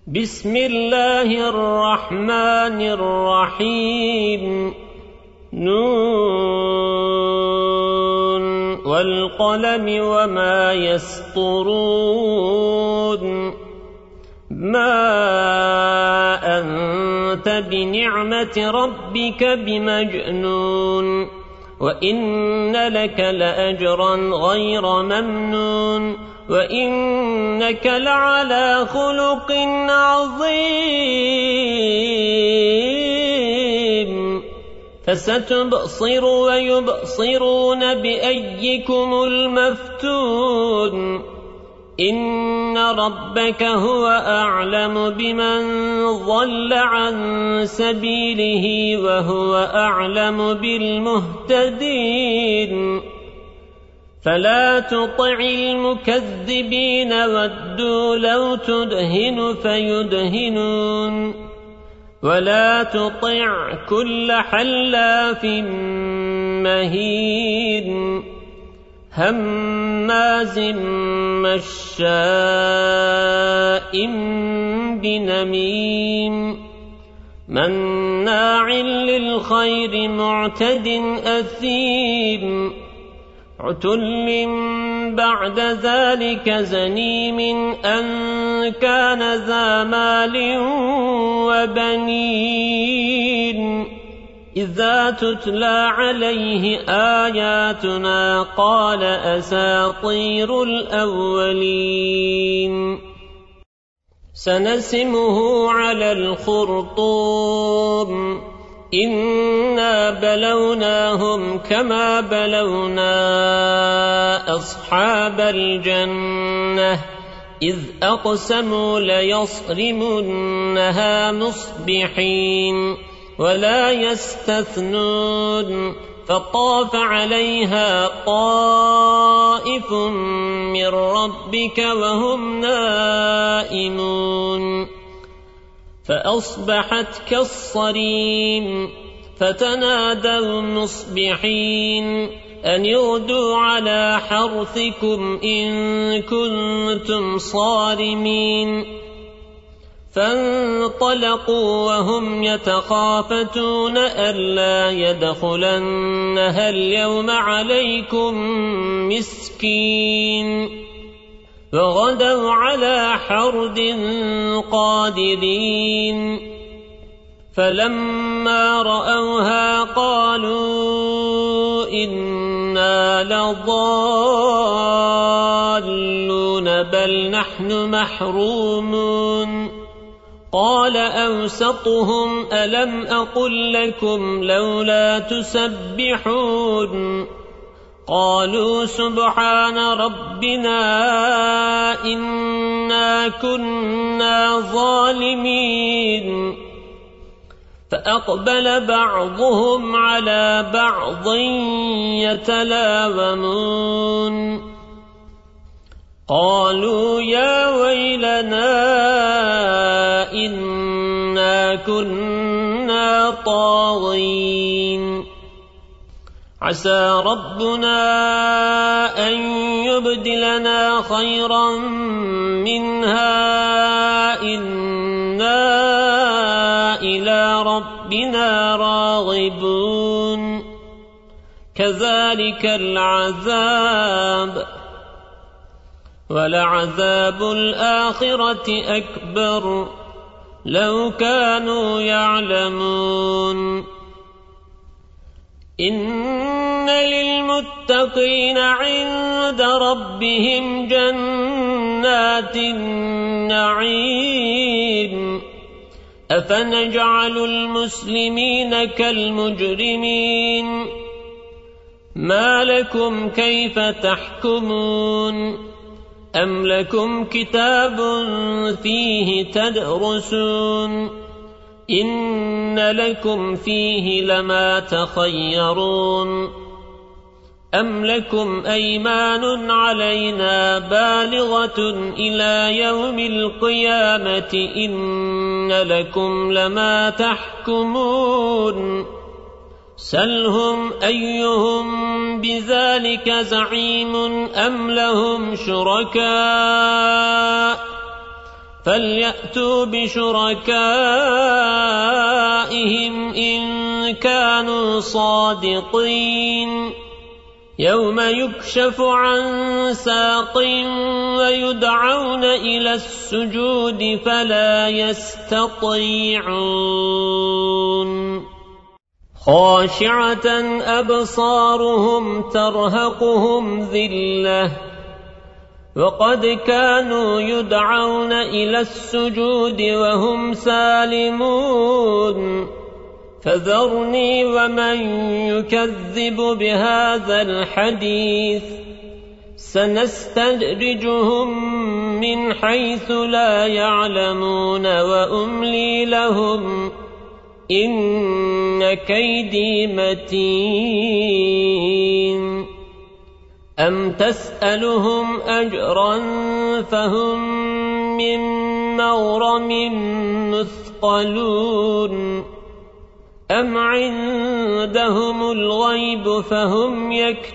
بسم الله الرحمن الرحيم نون والقلم وما يسطرون ما أنت بنعمة ربك بمجنون وإن لك لأجرا غير ممنون وإنك لعلى خلق عظيم فستبصر ويبصرون بأيكم المفتون إن ربك هو أعلم بمن ضل عن سبيله وهو أعلم بالمهتدين فلا تطع المكذبين ودوا لو تدهن فيدهنون ولا تطع كل حلاف مهين هماز مشاء بنميم مناع للخير معتد أثيم عتل بعد ذلك زنيم أن كان ذا مال وبنين إذا تتلى عليه آياتنا قال أساطير الأولين سنسمه على الخرطوم إنا بلوناهم كما بلونا أصحاب الجنة إذ أقسموا ليصرمنها مصبحين ولا يستثنون فطاف عليها طائف من ربك وهم نائمون فأصبحت كالصريم فتنادوا مصبحين أن يغدوا على حرثكم إن كنتم صارمين فانطلقوا وهم يتخافتون ألا يدخلنها اليوم عليكم مسكين وغدوا على حرد قادرين فلما رأوها قالوا إنا لضالون بل نحن محرومون قال أوسطهم ألم أقل لكم لولا تسبحون قالوا سبحان ربنا إنا كنا ظالمين فأقبل بعضهم على بعض يتلاومون قالوا يا ويلنا إنا كنا طاغين عسى ربنا أن يبدلنا خيرا منها إنا إلى ربنا راغبون كذلك العذاب ولعذاب الآخرة أكبر لو كانوا يعلمون إن للمتقين عند ربهم جنات النعيم أفنجعل المسلمين كالمجرمين ما لكم كيف تحكمون أم لكم كتاب فيه تدرسون إن لكم فيه لما تخيرون أم لكم أيمان علينا بالغة إلى يوم القيامة إن لكم لما تحكمون سلهم أيهم بذلك زعيم أم لهم شركاء فليأتوا بشركائهم إن كانوا صادقين يوم يكشف عن ساق ويدعون إلى السجود فلا يستطيعون خاشعة أبصارهم ترهقهم ذلة وقد كانوا يدعون إلى السجود وهم سالمون فذرني ومن يكذب بهذا الحديث سنستدرجهم من حيث لا يعلمون وأملي لهم إن كيدي متين أم تسألهم أجرا فهم من مغرم مثقلون أم عندهم الغيب فهم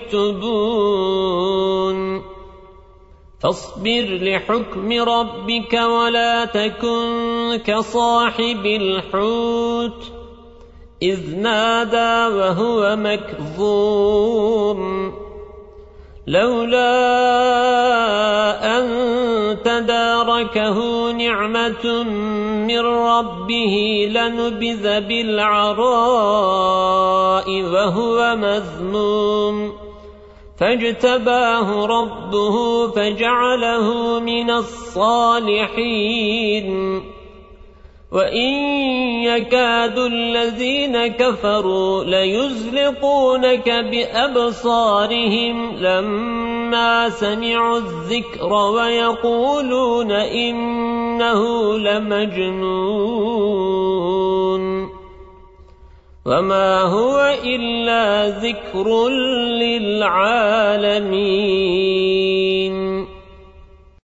يكتبون فاصبر لحكم ربك ولا تكن كصاحب الحوت إذ نادى وهو مكظوم لولا أن تداركه نعمة من ربه لنبذ بالعراء وهو مذموم فاجتباه ربه فجعله من الصالحين وإن يكاد الذين كفروا ليزلقونك بأبصارهم لما سمعوا الذكر ويقولون إنه لمجنون وما هو إلا ذكر للعالمين